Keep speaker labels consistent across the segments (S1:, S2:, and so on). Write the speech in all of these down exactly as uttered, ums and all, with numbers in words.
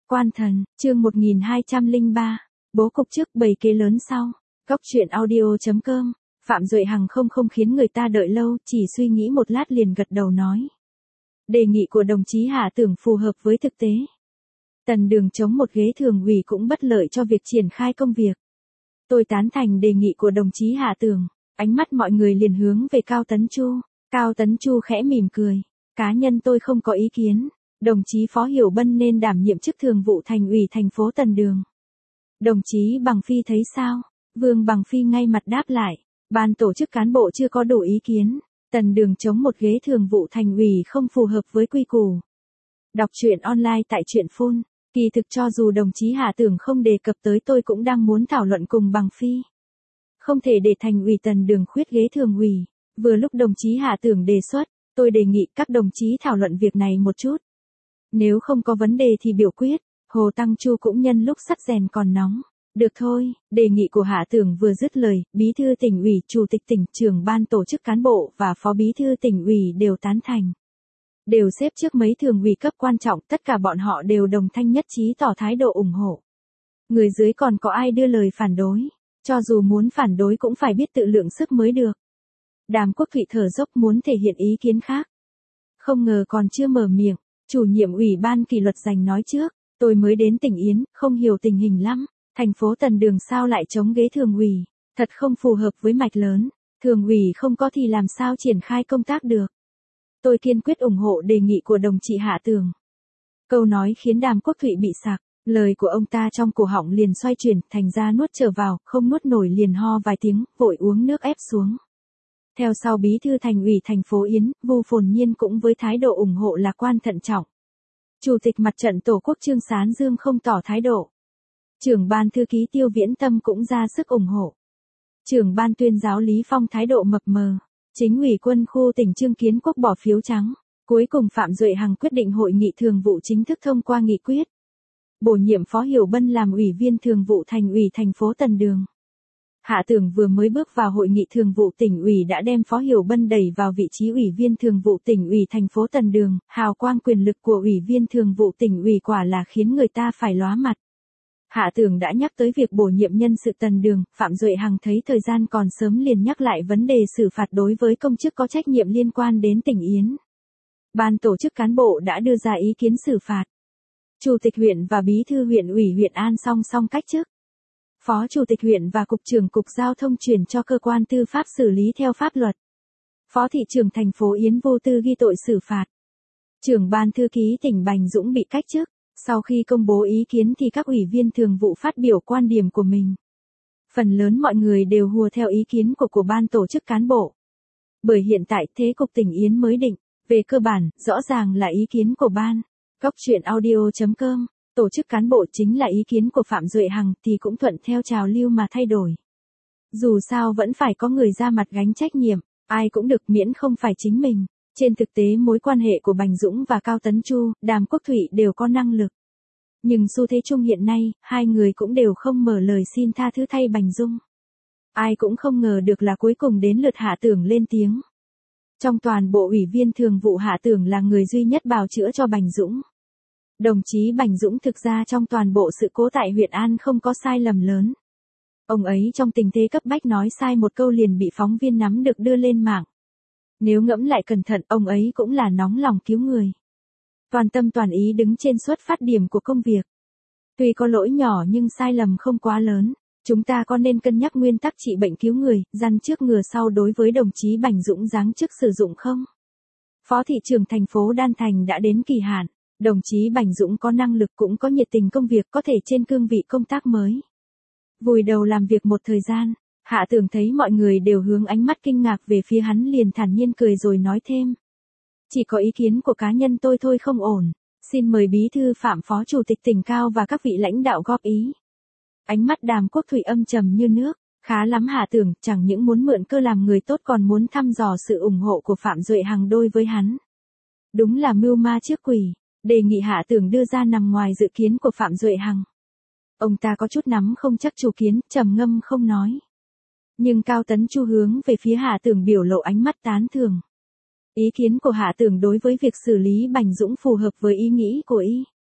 S1: Quan thần, chương một nghìn hai trăm lẻ ba, bố cục trước bầy kế lớn sau. Góc truyện audio chấm com. Phạm Duệ Hằng không không khiến người ta đợi lâu, chỉ suy nghĩ một lát liền gật đầu nói. Đề nghị của đồng chí Hạ tưởng phù hợp với thực tế. Tần Đường chống một ghế thường ủy cũng bất lợi cho việc triển khai công việc. Tôi tán thành đề nghị của đồng chí Hạ tưởng. Ánh mắt mọi người liền hướng về Cao Tấn Chu. Cao Tấn Chu khẽ mỉm cười. Cá nhân tôi không có ý kiến. Đồng chí Phó Hiểu Bân nên đảm nhiệm chức thường vụ thành ủy thành phố Tần Đường. Đồng chí Bằng Phi thấy sao? Vương Bằng Phi ngay mặt đáp lại. Ban tổ chức cán bộ chưa có đủ ý kiến. Tần Đường chống một ghế thường vụ thành ủy không phù hợp với quy củ. Đọc truyện online tại truyện phun. Kỳ thực cho dù đồng chí Hạ tưởng không đề cập tới tôi cũng đang muốn thảo luận cùng Bằng Phi. Không thể để thành ủy Tần Đường khuyết ghế thường ủy. Vừa lúc đồng chí Hạ tưởng đề xuất, tôi đề nghị các đồng chí thảo luận việc này một chút. Nếu không có vấn đề thì biểu quyết. Hồ Tăng Chu cũng nhân lúc sắt rèn còn nóng. Được thôi, đề nghị của Hạ tưởng vừa dứt lời, bí thư tỉnh ủy, chủ tịch tỉnh, trưởng ban tổ chức cán bộ và phó bí thư tỉnh ủy đều tán thành. Đều xếp trước mấy thường ủy cấp quan trọng, tất cả bọn họ đều đồng thanh nhất trí tỏ thái độ ủng hộ. Người dưới còn có ai đưa lời phản đối, cho dù muốn phản đối cũng phải biết tự lượng sức mới được. Đàm Quốc Thụy thở dốc muốn thể hiện ý kiến khác. Không ngờ còn chưa mở miệng, chủ nhiệm ủy ban kỷ luật giành nói trước, tôi mới đến tỉnh Yến, không hiểu tình hình lắm. Thành phố Tần Đường sao lại chống ghế thường ủy, thật không phù hợp với mạch lớn, thường ủy không có thì làm sao triển khai công tác được. Tôi kiên quyết ủng hộ đề nghị của đồng chí Hạ tưởng. Câu nói khiến Đàm Quốc Thụy bị sặc, lời của ông ta trong cổ họng liền xoay chuyển, thành ra nuốt trở vào, không nuốt nổi liền ho vài tiếng, vội uống nước ép xuống. Theo sau bí thư thành ủy thành phố Yến, Vu Phồn Nhiên cũng với thái độ ủng hộ lạc quan thận trọng. Chủ tịch mặt trận Tổ quốc Trương Sán Dương không tỏ thái độ. Trưởng ban thư ký Tiêu Viễn Tâm cũng ra sức ủng hộ. Trưởng ban tuyên giáo Lý Phong thái độ mập mờ. Chính ủy quân khu tỉnh Trương Kiến Quốc bỏ phiếu trắng. Cuối cùng Phạm Duệ Hằng quyết định hội nghị thường vụ chính thức thông qua nghị quyết. Bổ nhiệm Phó Hiểu Bân làm ủy viên thường vụ thành ủy thành phố Tần Đường. Hạ tưởng vừa mới bước vào hội nghị thường vụ tỉnh ủy đã đem Phó Hiểu Bân đẩy vào vị trí ủy viên thường vụ tỉnh ủy thành phố Tần Đường. Hào quang quyền lực của ủy viên thường vụ tỉnh ủy quả là khiến người ta phải lóa mặt. Hạ tưởng đã nhắc tới việc bổ nhiệm nhân sự Tần Đường, Phạm Duệ Hằng thấy thời gian còn sớm liền nhắc lại vấn đề xử phạt đối với công chức có trách nhiệm liên quan đến tỉnh Yến. Ban tổ chức cán bộ đã đưa ra ý kiến xử phạt. Chủ tịch huyện và bí thư huyện ủy huyện An song song cách chức. Phó chủ tịch huyện và cục trưởng cục giao thông chuyển cho cơ quan tư pháp xử lý theo pháp luật. Phó thị trưởng thành phố Yến vô tư ghi tội xử phạt. Trưởng ban thư ký tỉnh Bành Dũng bị cách chức. Sau khi công bố ý kiến thì các ủy viên thường vụ phát biểu quan điểm của mình. Phần lớn mọi người đều hùa theo ý kiến của của ban tổ chức cán bộ. Bởi hiện tại thế cục tỉnh Yến mới định, về cơ bản, rõ ràng là ý kiến của ban. Góc truyện audio chấm com, tổ chức cán bộ chính là ý kiến của Phạm Duệ Hằng thì cũng thuận theo trào lưu mà thay đổi. Dù sao vẫn phải có người ra mặt gánh trách nhiệm, ai cũng được miễn không phải chính mình. Trên thực tế mối quan hệ của Bành Dũng và Cao Tấn Chu, Đàm Quốc Thụy đều có năng lực. Nhưng xu thế chung hiện nay, hai người cũng đều không mở lời xin tha thứ thay Bành Dũng. Ai cũng không ngờ được là cuối cùng đến lượt Hạ tưởng lên tiếng. Trong toàn bộ ủy viên thường vụ Hạ tưởng là người duy nhất bào chữa cho Bành Dũng. Đồng chí Bành Dũng thực ra trong toàn bộ sự cố tại huyện An không có sai lầm lớn. Ông ấy trong tình thế cấp bách nói sai một câu liền bị phóng viên nắm được đưa lên mạng. Nếu ngẫm lại cẩn thận, ông ấy cũng là nóng lòng cứu người. Toàn tâm toàn ý đứng trên xuất phát điểm của công việc. Tuy có lỗi nhỏ nhưng sai lầm không quá lớn. Chúng ta có nên cân nhắc nguyên tắc trị bệnh cứu người, răn trước ngừa sau đối với đồng chí Bành Dũng giáng chức sử dụng không? Phó thị trưởng thành phố Đan Thành đã đến kỳ hạn. Đồng chí Bành Dũng có năng lực cũng có nhiệt tình công việc có thể trên cương vị công tác mới. Vùi đầu làm việc một thời gian. Hạ tưởng thấy mọi người đều hướng ánh mắt kinh ngạc về phía hắn liền thản nhiên cười rồi nói thêm. Chỉ có ý kiến của cá nhân tôi thôi không ổn. Xin mời bí thư Phạm phó chủ tịch tỉnh Cao và các vị lãnh đạo góp ý. Ánh mắt Đàm Quốc Thụy âm trầm như nước. Khá lắm Hạ tưởng, chẳng những muốn mượn cơ làm người tốt còn muốn thăm dò sự ủng hộ của Phạm Duệ Hằng đôi với hắn. Đúng là mưu ma trước quỷ. Đề nghị Hạ tưởng đưa ra nằm ngoài dự kiến của Phạm Duệ Hằng. Ông ta có chút nắm không chắc chủ kiến, trầm ngâm không nói. Nhưng Cao Tấn Chu hướng về phía Hạ tưởng biểu lộ ánh mắt tán thưởng. Ý kiến của Hạ tưởng đối với việc xử lý Bành Dũng phù hợp với ý nghĩ của y.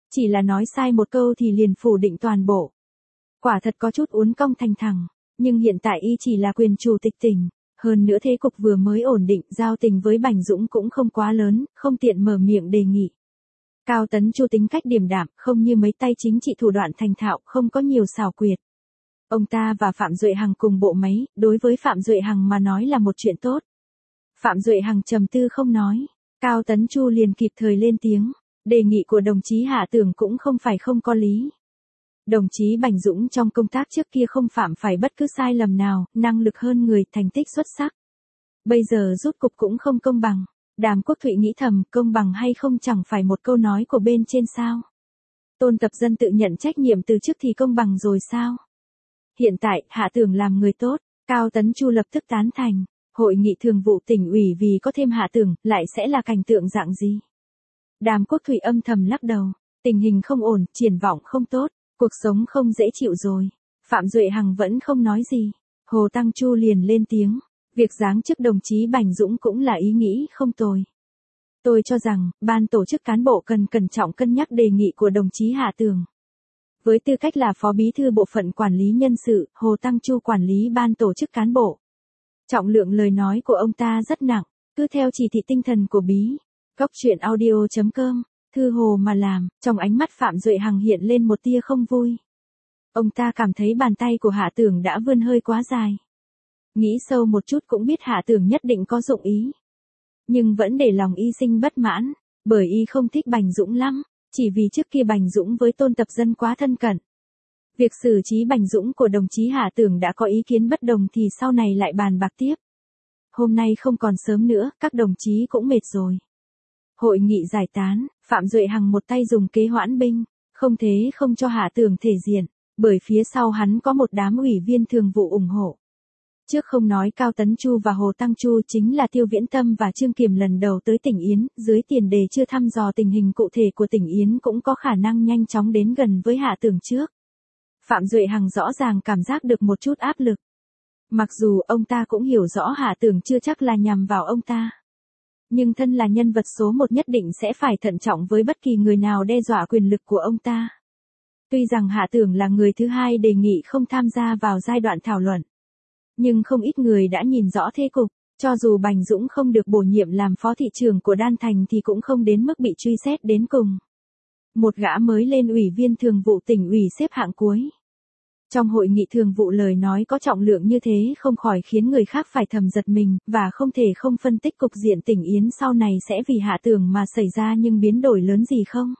S1: Chỉ là nói sai một câu thì liền phủ định toàn bộ. Quả thật có chút uốn cong thành thẳng, nhưng hiện tại y chỉ là quyền chủ tịch tỉnh, hơn nữa thế cục vừa mới ổn định, giao tình với Bành Dũng cũng không quá lớn, không tiện mở miệng đề nghị. Cao Tấn Chu tính cách điềm đạm, không như mấy tay chính trị thủ đoạn thành thạo, không có nhiều xảo quyệt. Ông ta và Phạm Duệ Hằng cùng bộ máy, đối với Phạm Duệ Hằng mà nói là một chuyện tốt. Phạm Duệ Hằng trầm tư không nói, Cao Tấn Chu liền kịp thời lên tiếng, đề nghị của đồng chí Hạ Tưởng cũng không phải không có lý. Đồng chí Bành Dũng trong công tác trước kia không phạm phải bất cứ sai lầm nào, năng lực hơn người, thành tích xuất sắc. Bây giờ rút cục cũng không công bằng. Đàm Quốc Thụy nghĩ thầm, công bằng hay không chẳng phải một câu nói của bên trên sao. Tôn Tập Dân tự nhận trách nhiệm từ trước thì công bằng rồi sao. Hiện tại, Hạ Tưởng làm người tốt, Cao Tấn Chu lập tức tán thành. Hội nghị thường vụ tỉnh ủy vì có thêm Hạ Tưởng, lại sẽ là cảnh tượng dạng gì? Đàm Quốc Thụy âm thầm lắc đầu, tình hình không ổn, triển vọng không tốt, cuộc sống không dễ chịu rồi. Phạm Duệ Hằng vẫn không nói gì. Hồ Tăng Chu liền lên tiếng, việc giáng chức đồng chí Bành Dũng cũng là ý nghĩ không tồi. Tôi cho rằng, ban tổ chức cán bộ cần cẩn trọng cân nhắc đề nghị của đồng chí Hạ Tưởng. Với tư cách là phó bí thư bộ phận quản lý nhân sự, Hồ Tăng Chu quản lý ban tổ chức cán bộ. Trọng lượng lời nói của ông ta rất nặng, cứ theo chỉ thị tinh thần của bí. Cóc truyện audio chấm com, thư hồ mà làm, trong ánh mắt Phạm Duệ Hằng hiện lên một tia không vui. Ông ta cảm thấy bàn tay của Hạ Tưởng đã vươn hơi quá dài. Nghĩ sâu một chút cũng biết Hạ Tưởng nhất định có dụng ý. Nhưng vẫn để lòng y sinh bất mãn, bởi y không thích Bành Dũng lắm, chỉ vì trước kia Bành Dũng với Tôn Tập Dân quá thân cận. Việc xử trí Bành Dũng của đồng chí Hạ Tưởng đã có ý kiến bất đồng thì sau này lại bàn bạc tiếp. Hôm nay không còn sớm nữa, các đồng chí cũng mệt rồi. Hội nghị giải tán, Phạm Duệ Hằng một tay dùng kế hoãn binh, không thế không cho Hạ Tưởng thể diện, bởi phía sau hắn có một đám ủy viên thường vụ ủng hộ. Trước không nói Cao Tấn Chu và Hồ Tăng Chu chính là Tiêu Viễn Tâm và Trương Kiềm lần đầu tới tỉnh Yến, dưới tiền đề chưa thăm dò tình hình cụ thể của tỉnh Yến cũng có khả năng nhanh chóng đến gần với Hạ Tưởng trước. Phạm Duệ Hằng rõ ràng cảm giác được một chút áp lực. Mặc dù ông ta cũng hiểu rõ Hạ Tưởng chưa chắc là nhằm vào ông ta. Nhưng thân là nhân vật số một nhất định sẽ phải thận trọng với bất kỳ người nào đe dọa quyền lực của ông ta. Tuy rằng Hạ Tưởng là người thứ hai đề nghị không tham gia vào giai đoạn thảo luận. Nhưng không ít người đã nhìn rõ thế cục, cho dù Bành Dũng không được bổ nhiệm làm phó thị trưởng của Đan Thành thì cũng không đến mức bị truy xét đến cùng. Một gã mới lên ủy viên thường vụ tỉnh ủy xếp hạng cuối. Trong hội nghị thường vụ lời nói có trọng lượng như thế không khỏi khiến người khác phải thầm giật mình, và không thể không phân tích cục diện tỉnh Yến sau này sẽ vì Hạ Tưởng mà xảy ra nhưng biến đổi lớn gì không.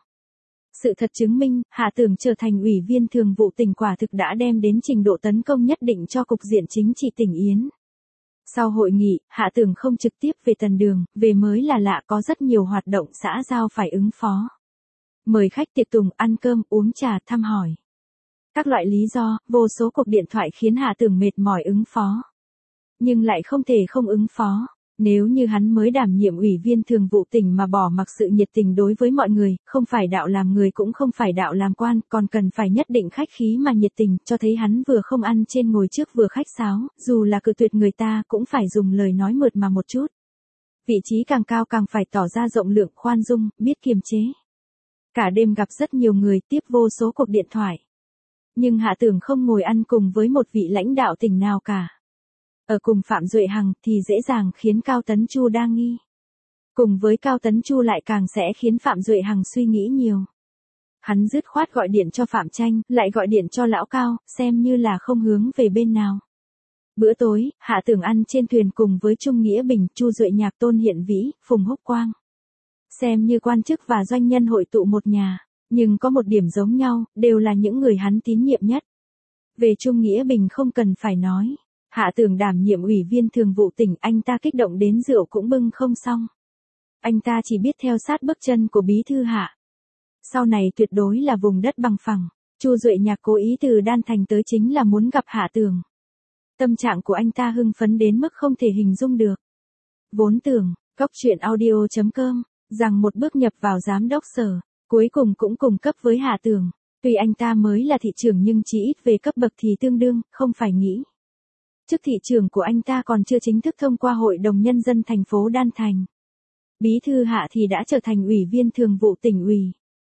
S1: Sự thật chứng minh, Hạ Tưởng trở thành ủy viên thường vụ tỉnh quả thực đã đem đến trình độ tấn công nhất định cho cục diện chính trị tỉnh Yến. Sau hội nghị, Hạ Tưởng không trực tiếp về tần đường, về mới là lạ có rất nhiều hoạt động xã giao phải ứng phó. Mời khách tiệc tùng, ăn cơm, uống trà, thăm hỏi. Các loại lý do, vô số cuộc điện thoại khiến Hạ Tưởng mệt mỏi ứng phó. Nhưng lại không thể không ứng phó. Nếu như hắn mới đảm nhiệm ủy viên thường vụ tỉnh mà bỏ mặc sự nhiệt tình đối với mọi người, không phải đạo làm người cũng không phải đạo làm quan, còn cần phải nhất định khách khí mà nhiệt tình, cho thấy hắn vừa không ăn trên ngồi trước vừa khách sáo, dù là cự tuyệt người ta cũng phải dùng lời nói mượt mà một chút. Vị trí càng cao càng phải tỏ ra rộng lượng, khoan dung, biết kiềm chế. Cả đêm gặp rất nhiều người, tiếp vô số cuộc điện thoại. Nhưng Hạ Tưởng không ngồi ăn cùng với một vị lãnh đạo tỉnh nào cả. Ở cùng Phạm Duệ Hằng thì dễ dàng khiến Cao Tấn Chu đa nghi. Cùng với Cao Tấn Chu lại càng sẽ khiến Phạm Duệ Hằng suy nghĩ nhiều. Hắn dứt khoát gọi điện cho Phạm Tranh, lại gọi điện cho Lão Cao, xem như là không hướng về bên nào. Bữa tối, Hạ Tưởng ăn trên thuyền cùng với Trung Nghĩa Bình, Chu Duệ Nhạc, Tôn Hiện Vĩ, Phùng Húc Quang. Xem như quan chức và doanh nhân hội tụ một nhà, nhưng có một điểm giống nhau, đều là những người hắn tín nhiệm nhất. Về Trung Nghĩa Bình không cần phải nói. Hạ Tưởng đảm nhiệm ủy viên thường vụ tỉnh, anh ta kích động đến rượu cũng bưng không xong. Anh ta chỉ biết theo sát bước chân của bí thư Hạ. Sau này tuyệt đối là vùng đất bằng phẳng. Chu Duệ Nhạc cố ý từ Đan Thành tới chính là muốn gặp Hạ Tưởng. Tâm trạng của anh ta hưng phấn đến mức không thể hình dung được. Vốn tưởng, cóc truyện audio chấm com, rằng một bước nhập vào giám đốc sở, cuối cùng cũng cùng cấp với Hạ Tưởng. Tuy anh ta mới là thị trưởng nhưng chỉ ít về cấp bậc thì tương đương, không phải nghĩ. Chức thị trưởng của anh ta còn chưa chính thức thông qua Hội đồng Nhân dân thành phố Đan Thành. Bí thư Hạ thì đã trở thành ủy viên thường vụ tỉnh ủy.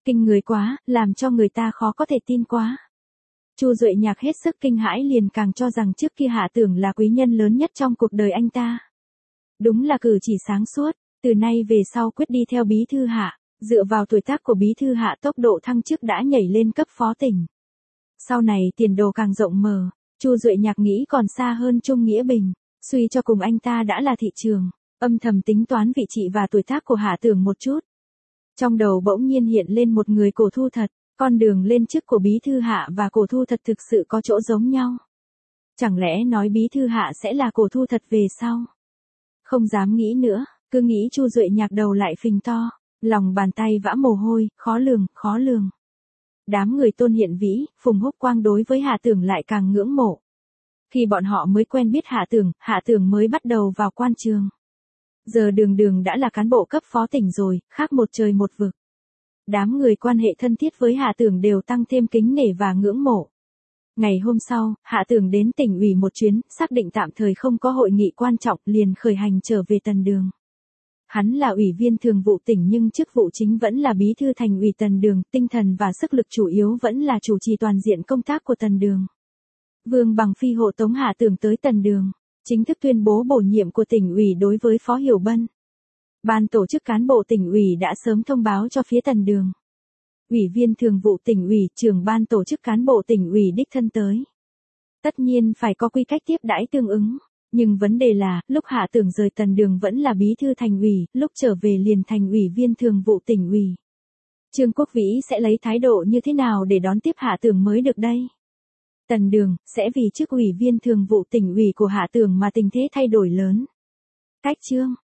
S1: Kinh người quá, làm cho người ta khó có thể tin quá. Chu Duệ Nhạc hết sức kinh hãi liền càng cho rằng trước kia Hạ Tưởng là quý nhân lớn nhất trong cuộc đời anh ta. Đúng là cử chỉ sáng suốt, từ nay về sau quyết đi theo bí thư Hạ, dựa vào tuổi tác của bí thư Hạ tốc độ thăng chức đã nhảy lên cấp phó tỉnh. Sau này tiền đồ càng rộng mở, Chu Duệ Nhạc nghĩ còn xa hơn Trung Nghĩa Bình, suy cho cùng anh ta đã là thị trường, âm thầm tính toán vị trí và tuổi tác của Hạ Tưởng một chút. Trong đầu bỗng nhiên hiện lên một người Cổ Thu Thật, con đường lên chức của bí thư Hạ và Cổ Thu Thật thực sự có chỗ giống nhau. Chẳng lẽ nói bí thư Hạ sẽ là Cổ Thu Thật về sau? Không dám nghĩ nữa, cứ nghĩ Chu Duệ Nhạc đầu lại phình to, lòng bàn tay vã mồ hôi, khó lường, khó lường. Đám người Tôn Hiện Vĩ, Phùng Húc Quang đối với Hạ Tưởng lại càng ngưỡng mộ. Khi bọn họ mới quen biết Hạ Tưởng, Hạ Tưởng mới bắt đầu vào quan trường. Giờ đường đường đã là cán bộ cấp phó tỉnh rồi, khác một trời một vực. Đám người quan hệ thân thiết với Hạ Tưởng đều tăng thêm kính nể và ngưỡng mộ. Ngày hôm sau, Hạ Tưởng đến tỉnh ủy một chuyến, xác định tạm thời không có hội nghị quan trọng liền khởi hành trở về Tần Đường. Hắn là ủy viên thường vụ tỉnh nhưng chức vụ chính vẫn là bí thư thành ủy Tần Đường, tinh thần và sức lực chủ yếu vẫn là chủ trì toàn diện công tác của Tần Đường. Vương Bằng Phi hộ tống Hạ Tưởng tới Tần Đường, chính thức tuyên bố bổ nhiệm của tỉnh ủy đối với Phó Hiểu Bân. Ban tổ chức cán bộ tỉnh ủy đã sớm thông báo cho phía Tần Đường. Ủy viên thường vụ tỉnh ủy, trưởng ban tổ chức cán bộ tỉnh ủy đích thân tới. Tất nhiên phải có quy cách tiếp đãi tương ứng, nhưng vấn đề là, lúc Hạ Tưởng rời Tần Đường vẫn là bí thư thành ủy, lúc trở về liền thành ủy viên thường vụ tỉnh ủy. Trương Quốc Vĩ sẽ lấy thái độ như thế nào để đón tiếp Hạ Tưởng mới được đây? Tần Đường sẽ vì chức ủy viên thường vụ tỉnh ủy của Hạ Tưởng mà tình thế thay đổi lớn. Cách chương